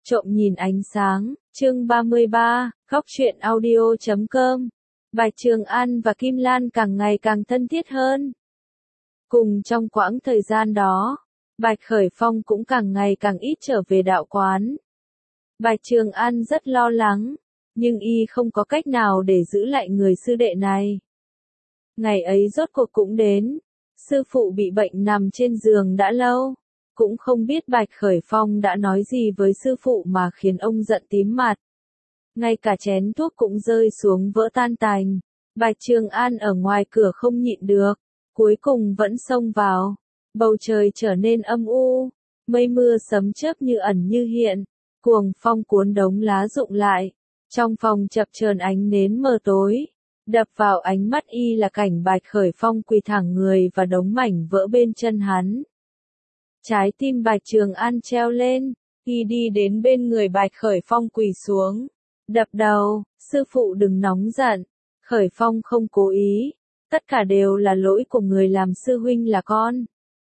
Trộm nhìn ánh sáng, chương 33, góc truyện audio.com. Bạch Trường An và Kim Lan càng ngày càng thân thiết hơn. Cùng trong quãng thời gian đó, Bạch Khởi Phong cũng càng ngày càng ít trở về đạo quán. Bạch Trường An rất lo lắng, nhưng y không có cách nào để giữ lại người sư đệ này. Ngày ấy rốt cuộc cũng đến, sư phụ bị bệnh nằm trên giường đã lâu. Cũng không biết Bạch Khởi Phong đã nói gì với sư phụ mà khiến ông giận tím mặt. Ngay cả chén thuốc cũng rơi xuống vỡ tan tành. Bạch Trường An ở ngoài cửa không nhịn được, cuối cùng vẫn xông vào. Bầu trời trở nên âm u, mây mưa sấm chớp như ẩn như hiện, cuồng phong cuốn đống lá rụng lại. Trong phòng chập chờn ánh nến mờ tối, đập vào ánh mắt y là cảnh Bạch Khởi Phong quỳ thẳng người và đống mảnh vỡ bên chân hắn. Trái tim Bạch Trường An treo lên, y đi đến bên người Bạch Khởi Phong quỳ xuống, đập đầu, sư phụ đừng nóng giận, Khởi Phong không cố ý, tất cả đều là lỗi của người làm sư huynh là con.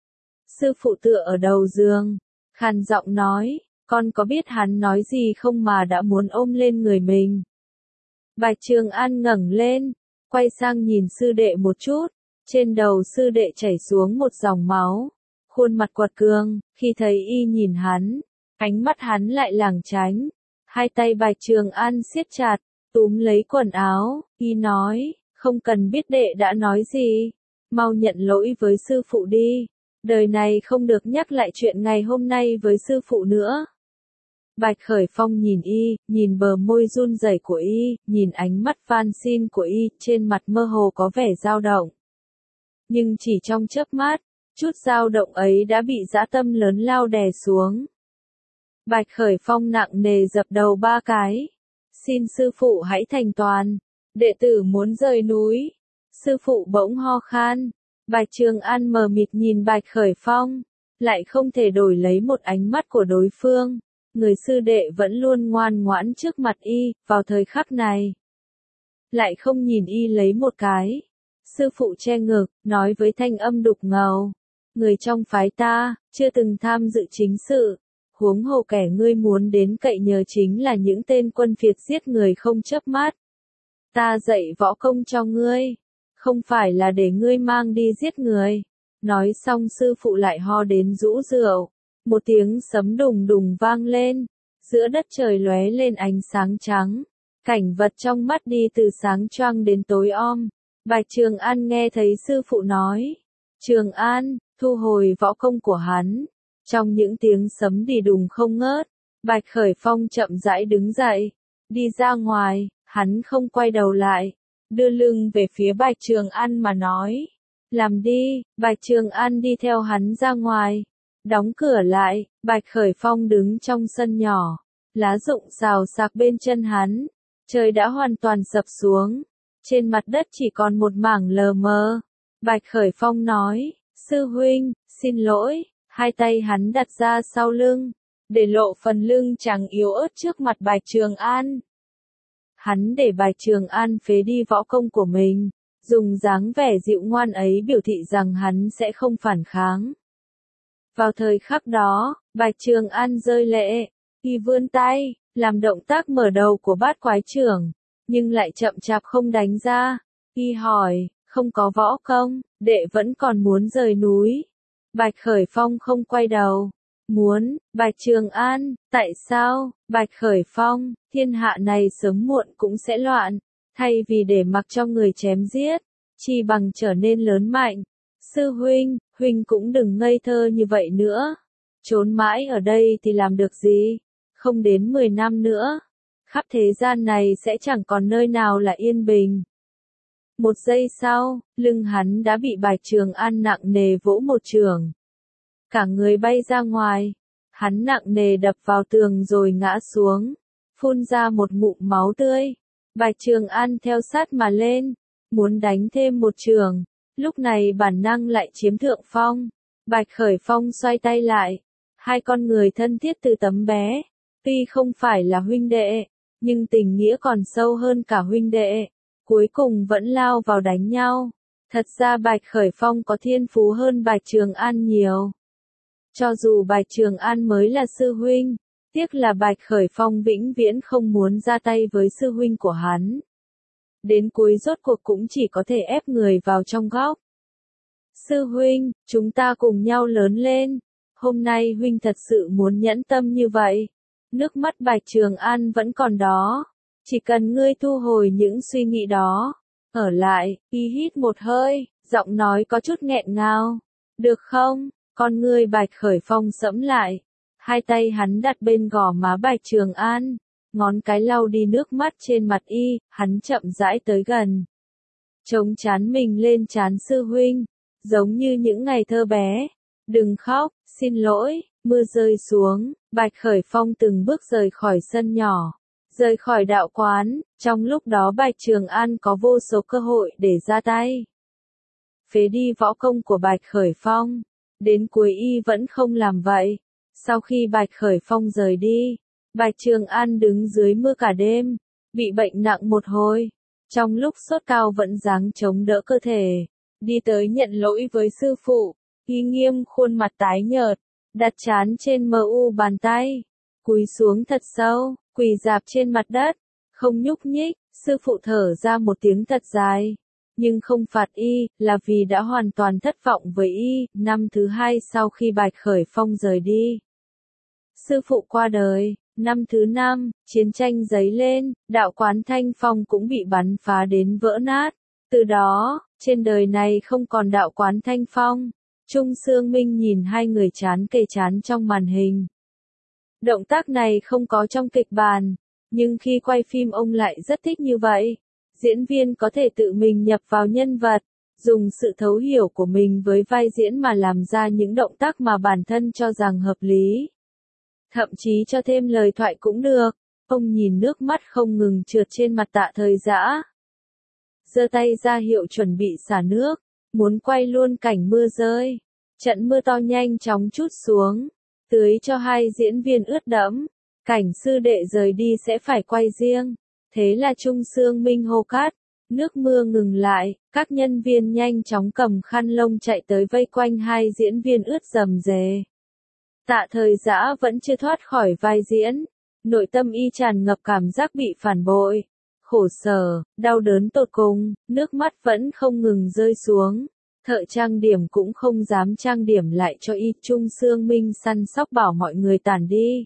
Sư phụ tựa ở đầu giường, khàn giọng nói, con có biết hắn nói gì không mà đã muốn ôm lên người mình. Bạch Trường An ngẩng lên, quay sang nhìn sư đệ một chút, trên đầu sư đệ chảy xuống một dòng máu. Khuôn mặt quật cường, khi thấy y nhìn hắn, ánh mắt hắn lại lảng tránh. Hai tay Bạch Trường An siết chặt, túm lấy quần áo, y nói, không cần biết đệ đã nói gì, mau nhận lỗi với sư phụ đi, đời này không được nhắc lại chuyện ngày hôm nay với sư phụ nữa. Bạch Khởi Phong nhìn y, nhìn bờ môi run rẩy của y, nhìn ánh mắt van xin của y, trên mặt mơ hồ có vẻ dao động. Nhưng chỉ trong chớp mắt, chút dao động ấy đã bị dã tâm lớn lao đè xuống. Bạch Khởi Phong nặng nề dập đầu 3 cái. Xin sư phụ hãy thành toàn. Đệ tử muốn rời núi. Sư phụ bỗng ho khan. Bạch Trường An mờ mịt nhìn Bạch Khởi Phong. Lại không thể đổi lấy một ánh mắt của đối phương. Người sư đệ vẫn luôn ngoan ngoãn trước mặt y, vào thời khắc này. Lại không nhìn y lấy một cái. Sư phụ che ngực, nói với thanh âm đục ngầu. Người trong phái ta, chưa từng tham dự chính sự, huống hồ kẻ ngươi muốn đến cậy nhờ chính là những tên quân phiệt giết người không chớp mắt. Ta dạy võ công cho ngươi, không phải là để ngươi mang đi giết người. Nói xong sư phụ lại ho đến rũ rượu, một tiếng sấm đùng đùng vang lên, giữa đất trời lóe lên ánh sáng trắng, cảnh vật trong mắt đi từ sáng choang đến tối om. Bạch Trường An nghe thấy sư phụ nói, Trường An, thu hồi võ công của hắn. Trong những tiếng sấm đi đùng không ngớt, Bạch Khởi Phong chậm rãi đứng dậy, đi ra ngoài, hắn không quay đầu lại, đưa lưng về phía Bạch Trường An mà nói, làm đi. Bạch Trường An đi theo hắn ra ngoài, đóng cửa lại. Bạch Khởi Phong đứng trong sân nhỏ, lá rụng xào xạc bên chân hắn, trời đã hoàn toàn sập xuống, trên mặt đất chỉ còn một mảng lờ mờ. Bạch Khởi Phong nói, sư huynh, xin lỗi, hai tay hắn đặt ra sau lưng, để lộ phần lưng trắng yếu ớt trước mặt Bạch Trường An. Hắn để Bạch Trường An phế đi võ công của mình, dùng dáng vẻ dịu ngoan ấy biểu thị rằng hắn sẽ không phản kháng. Vào thời khắc đó, Bạch Trường An rơi lệ, y vươn tay, làm động tác mở đầu của bát quái trưởng, nhưng lại chậm chạp không đánh ra. Y hỏi, không có võ công, đệ vẫn còn muốn rời núi. Bạch Khởi Phong không quay đầu. Muốn. Bạch Trường An, tại sao? Bạch Khởi Phong, thiên hạ này sớm muộn cũng sẽ loạn, thay vì để mặc cho người chém giết, chi bằng trở nên lớn mạnh. Sư huynh, huynh cũng đừng ngây thơ như vậy nữa. Trốn mãi ở đây thì làm được gì? Không đến 10 năm nữa, khắp thế gian này sẽ chẳng còn nơi nào là yên bình. Một giây sau, lưng hắn đã bị Bạch Trường An nặng nề vỗ một chưởng. Cả người bay ra ngoài, hắn nặng nề đập vào tường rồi ngã xuống, phun ra một ngụm máu tươi. Bạch Trường An theo sát mà lên, muốn đánh thêm một chưởng, lúc này bản năng lại chiếm thượng phong. Bạch Khởi Phong xoay tay lại, hai con người thân thiết từ tấm bé, tuy không phải là huynh đệ, nhưng tình nghĩa còn sâu hơn cả huynh đệ. Cuối cùng vẫn lao vào đánh nhau. Thật ra Bạch Khởi Phong có thiên phú hơn Bạch Trường An nhiều. Cho dù Bạch Trường An mới là sư huynh, Tiếc là Bạch Khởi Phong vĩnh viễn không muốn ra tay với sư huynh của hắn. Đến cuối rốt cuộc cũng chỉ có thể ép người vào trong góc. Sư huynh, chúng ta cùng nhau lớn lên. Hôm nay huynh thật sự muốn nhẫn tâm như vậy. Nước mắt Bạch Trường An vẫn còn đó. Chỉ cần ngươi thu hồi những suy nghĩ đó. Ở lại, y hít một hơi, giọng nói có chút nghẹn ngào. Được không? Con ngươi Bạch Khởi Phong sẫm lại. Hai tay hắn đặt bên gò má Bạch Trường An. Ngón cái lau đi nước mắt trên mặt y, hắn chậm rãi tới gần. Chống trán mình lên trán sư huynh. Giống như những ngày thơ bé. Đừng khóc, xin lỗi, mưa rơi xuống, Bạch Khởi Phong từng bước rời khỏi sân nhỏ, rời khỏi đạo quán, trong lúc đó Bạch Trường An có vô số cơ hội để ra tay. Phế đi võ công của Bạch Khởi Phong, đến cuối y vẫn không làm vậy. Sau khi Bạch Khởi Phong rời đi, Bạch Trường An đứng dưới mưa cả đêm, bị bệnh nặng một hồi, trong lúc sốt cao vẫn dáng chống đỡ cơ thể. Đi tới nhận lỗi với sư phụ, y nghiêm khuôn mặt tái nhợt, đặt trán trên bàn tay, cúi xuống thật sâu, quỳ rạp trên mặt đất, không nhúc nhích, sư phụ thở ra một tiếng thật dài, nhưng không phạt y, là vì đã hoàn toàn thất vọng với y. Năm thứ hai sau khi Bạch Khởi Phong rời đi, sư phụ qua đời. Năm thứ năm, chiến tranh dấy lên, đạo quán Thanh Phong cũng bị bắn phá đến vỡ nát. Từ đó, trên đời này không còn đạo quán Thanh Phong. Trung Sương Minh nhìn hai người chán kề chán trong màn hình. Động tác này không có trong kịch bản, nhưng khi quay phim ông lại rất thích như vậy. Diễn viên có thể tự mình nhập vào nhân vật, dùng sự thấu hiểu của mình với vai diễn mà làm ra những động tác mà bản thân cho rằng hợp lý. Thậm chí cho thêm lời thoại cũng được. Ông nhìn nước mắt không ngừng trượt trên mặt Tạ Thời Dã, giơ tay ra hiệu chuẩn bị xả nước, muốn quay luôn cảnh mưa rơi. Trận mưa to nhanh chóng trút xuống, tưới cho hai diễn viên ướt đẫm. Cảnh sư đệ rời đi sẽ phải quay riêng. Thế là Trung Sương Minh hô cắt. Nước mưa ngừng lại, các nhân viên nhanh chóng cầm khăn lông chạy tới vây quanh hai diễn viên ướt rầm rề. Tạ Thời Dã vẫn chưa thoát khỏi vai diễn. Nội tâm y tràn ngập cảm giác bị phản bội. Khổ sở, đau đớn tột cùng, nước mắt vẫn không ngừng rơi xuống. Thợ trang điểm cũng không dám trang điểm lại cho y. Trung Sương Minh săn sóc bảo mọi người tản đi,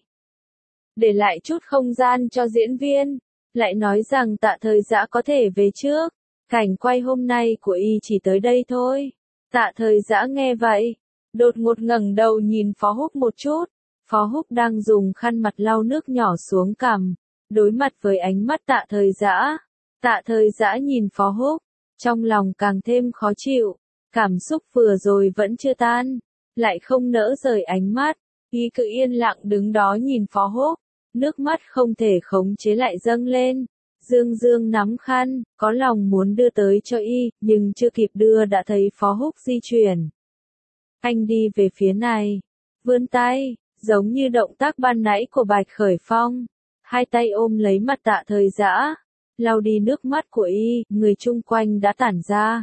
để lại chút không gian cho diễn viên. Lại nói rằng Tạ Thời Dã có thể về trước. Cảnh quay hôm nay của y chỉ tới đây thôi. Tạ Thời Dã nghe vậy, đột ngột ngẩng đầu nhìn Phó Húc một chút. Phó Húc đang dùng khăn mặt lau nước nhỏ xuống cằm, đối mặt với ánh mắt Tạ Thời Dã. Tạ Thời Dã nhìn Phó Húc, trong lòng càng thêm khó chịu. Cảm xúc vừa rồi vẫn chưa tan, lại không nỡ rời ánh mắt. Y cứ yên lặng đứng đó nhìn Phó Húc, nước mắt không thể khống chế lại dâng lên. Dương Dương nắm khăn, có lòng muốn đưa tới cho y, nhưng chưa kịp đưa đã thấy Phó Húc di chuyển. Anh đi về phía này, vươn tay, giống như động tác ban nãy của Bạch Khởi Phong. Hai tay ôm lấy mặt Tạ Thời Dã, lau đi nước mắt của y, người chung quanh đã tản ra.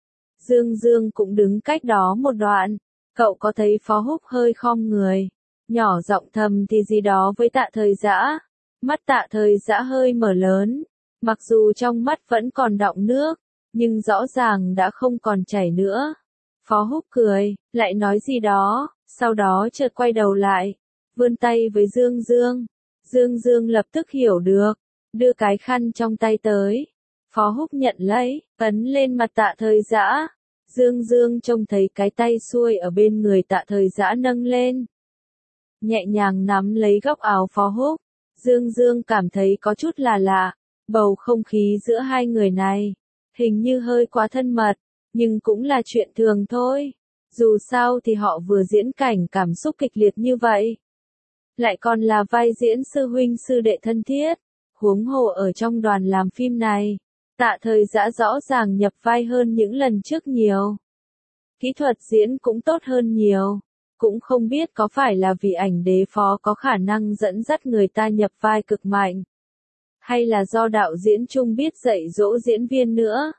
Dương Dương cũng đứng cách đó một đoạn. Cậu có thấy Phó Húc hơi khom người, nhỏ giọng thầm thì gì đó với Tạ Thời Dã. Mắt Tạ Thời Dã hơi mở lớn, mặc dù trong mắt vẫn còn đọng nước, nhưng rõ ràng đã không còn chảy nữa. Phó Húc cười, lại nói gì đó, sau đó chợt quay đầu lại, vươn tay với Dương Dương. Dương Dương lập tức hiểu được, đưa cái khăn trong tay tới. Phó Húc nhận lấy, ấn lên mặt Tạ Thời Dã. Dương Dương trông thấy cái tay xuôi ở bên người Tạ Thời Dã nâng lên, nhẹ nhàng nắm lấy góc áo Phó Húc. Dương Dương cảm thấy có chút là lạ, bầu không khí giữa hai người này, hình như hơi quá thân mật, nhưng cũng là chuyện thường thôi. Dù sao thì họ vừa diễn cảnh cảm xúc kịch liệt như vậy, lại còn là vai diễn sư huynh sư đệ thân thiết, huống hồ ở trong đoàn làm phim này. Tạ Thời Dã rõ ràng nhập vai hơn những lần trước nhiều. Kỹ thuật diễn cũng tốt hơn nhiều. Cũng không biết có phải là vì ảnh đế Phó có khả năng dẫn dắt người ta nhập vai cực mạnh, hay là do đạo diễn chung biết dạy dỗ diễn viên nữa.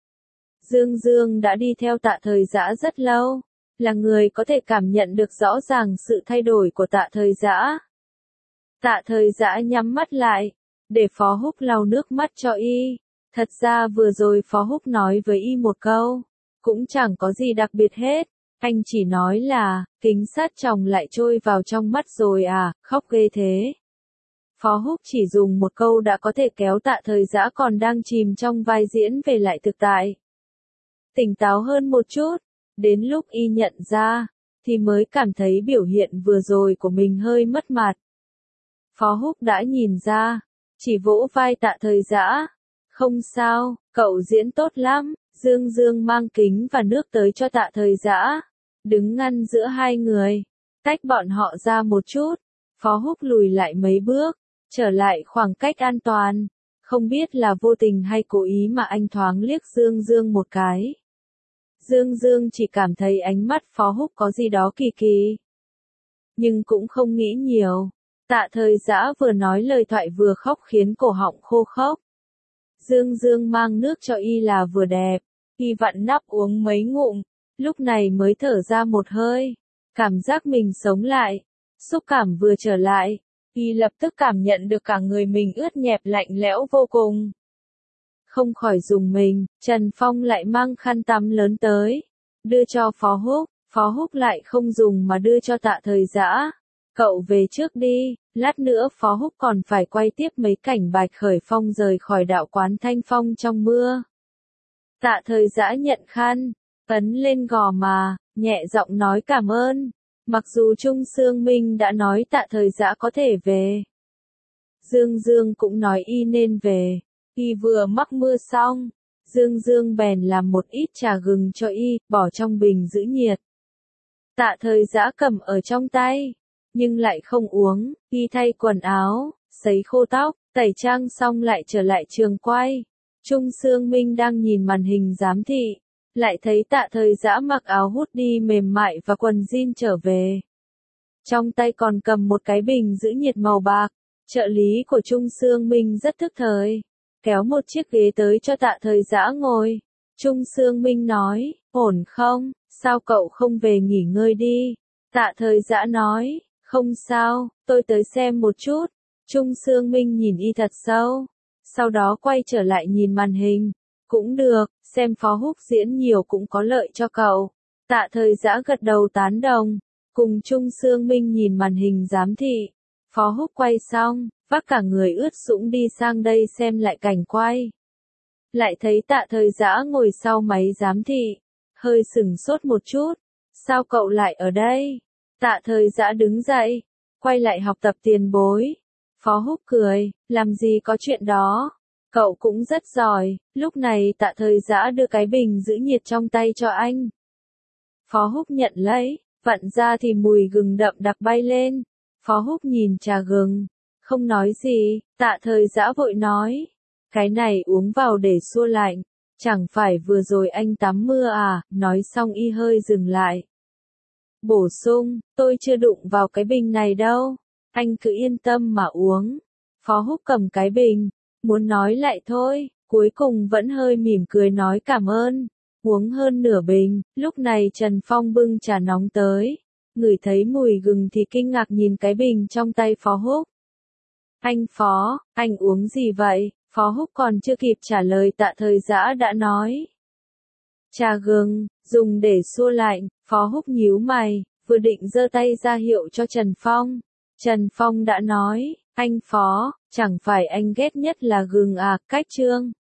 Dương Dương đã đi theo Tạ Thời Dã rất lâu, là người có thể cảm nhận được rõ ràng sự thay đổi của Tạ Thời Dã. Tạ Thời Dã nhắm mắt lại, để Phó Húc lau nước mắt cho y. Thật ra vừa rồi Phó Húc nói với y một câu, cũng chẳng có gì đặc biệt hết. Anh chỉ nói là, kính sát chồng lại trôi vào trong mắt rồi à, khóc ghê thế. Phó Húc chỉ dùng một câu đã có thể kéo Tạ Thời Dã còn đang chìm trong vai diễn về lại thực tại. Tỉnh táo hơn một chút, đến lúc y nhận ra, thì mới cảm thấy biểu hiện vừa rồi của mình hơi mất mặt. Phó Húc đã nhìn ra, chỉ vỗ vai Tạ Thời Dã. Không sao, cậu diễn tốt lắm. Dương Dương mang kính và nước tới cho Tạ Thời Dã, đứng ngăn giữa hai người, tách bọn họ ra một chút. Phó Húc lùi lại mấy bước, trở lại khoảng cách an toàn. Không biết là vô tình hay cố ý mà anh thoáng liếc Dương Dương một cái. Dương Dương chỉ cảm thấy ánh mắt Phó Húc có gì đó kỳ kỳ, nhưng cũng không nghĩ nhiều. Tạ Thời Dã vừa nói lời thoại vừa khóc khiến cổ họng khô khốc. Dương Dương mang nước cho y là vừa đẹp, y vặn nắp uống mấy ngụm, lúc này mới thở ra một hơi, cảm giác mình sống lại, xúc cảm vừa trở lại, y lập tức cảm nhận được cả người mình ướt nhẹp lạnh lẽo vô cùng. Không khỏi rùng mình, Trần Phong lại mang khăn tắm lớn tới, đưa cho Phó Húc lại không dùng mà đưa cho Tạ Thời Dã. Cậu về trước đi, lát nữa Phó Húc còn phải quay tiếp mấy cảnh Bạch Khởi Phong rời khỏi đạo quán Thanh Phong trong mưa. Tạ Thời Dã nhận khăn, ấn lên gò má, nhẹ giọng nói cảm ơn. Mặc dù Trung Sương Minh đã nói Tạ Thời Dã có thể về. Dương Dương cũng nói y nên về. Y vừa mắc mưa xong, Dương Dương bèn làm một ít trà gừng cho y, bỏ trong bình giữ nhiệt. Tạ Thời Dã cầm ở trong tay, nhưng lại không uống. Y thay quần áo, sấy khô tóc, tẩy trang xong lại trở lại trường quay. Trung Sương Minh đang nhìn màn hình giám thị, lại thấy Tạ Thời Dã mặc áo hoodie mềm mại và quần jean trở về. Trong tay còn cầm một cái bình giữ nhiệt màu bạc. Trợ lý của Trung Sương Minh rất thức thời, kéo một chiếc ghế tới cho Tạ Thời Dã ngồi. Trung Sương Minh nói, ổn không, sao cậu không về nghỉ ngơi đi? Tạ Thời Dã nói, không sao, tôi tới xem một chút. Trung Sương Minh nhìn y thật sâu, sau đó quay trở lại nhìn màn hình. Cũng được, xem Phó Húc diễn nhiều cũng có lợi cho cậu. Tạ Thời Dã gật đầu tán đồng, cùng Trung Sương Minh nhìn màn hình giám thị. Phó Húc quay xong, vác cả người ướt sũng đi sang đây xem lại cảnh quay. Lại thấy Tạ Thời Dã ngồi sau máy giám thị, hơi sửng sốt một chút. Sao cậu lại ở đây? Tạ Thời Dã đứng dậy, quay lại học tập tiền bối. Phó Húc cười, làm gì có chuyện đó. Cậu cũng rất giỏi. Lúc này Tạ Thời Dã đưa cái bình giữ nhiệt trong tay cho anh. Phó Húc nhận lấy, vặn ra thì mùi gừng đậm đặc bay lên. Phó Húc nhìn trà gừng, không nói gì. Tạ Thời Dã vội nói, cái này uống vào để xua lạnh. Chẳng phải vừa rồi anh tắm mưa à? Nói xong y hơi dừng lại. Bổ sung, tôi chưa đụng vào cái bình này đâu. Anh cứ yên tâm mà uống. Phó Húc cầm cái bình, muốn nói lại thôi, cuối cùng vẫn hơi mỉm cười nói cảm ơn. Uống hơn nửa bình, lúc này Trần Phong bưng trà nóng tới. Ngửi thấy mùi gừng thì kinh ngạc nhìn cái bình trong tay Phó Húc. Anh Phó, anh uống gì vậy? Phó Húc còn chưa kịp trả lời Tạ Thời Dã đã nói. Trà gừng, dùng để xua lạnh. Phó Húc nhíu mày, vừa định giơ tay ra hiệu cho Trần Phong. Trần Phong đã nói, anh Phó, chẳng phải anh ghét nhất là gừng à? Cách Trương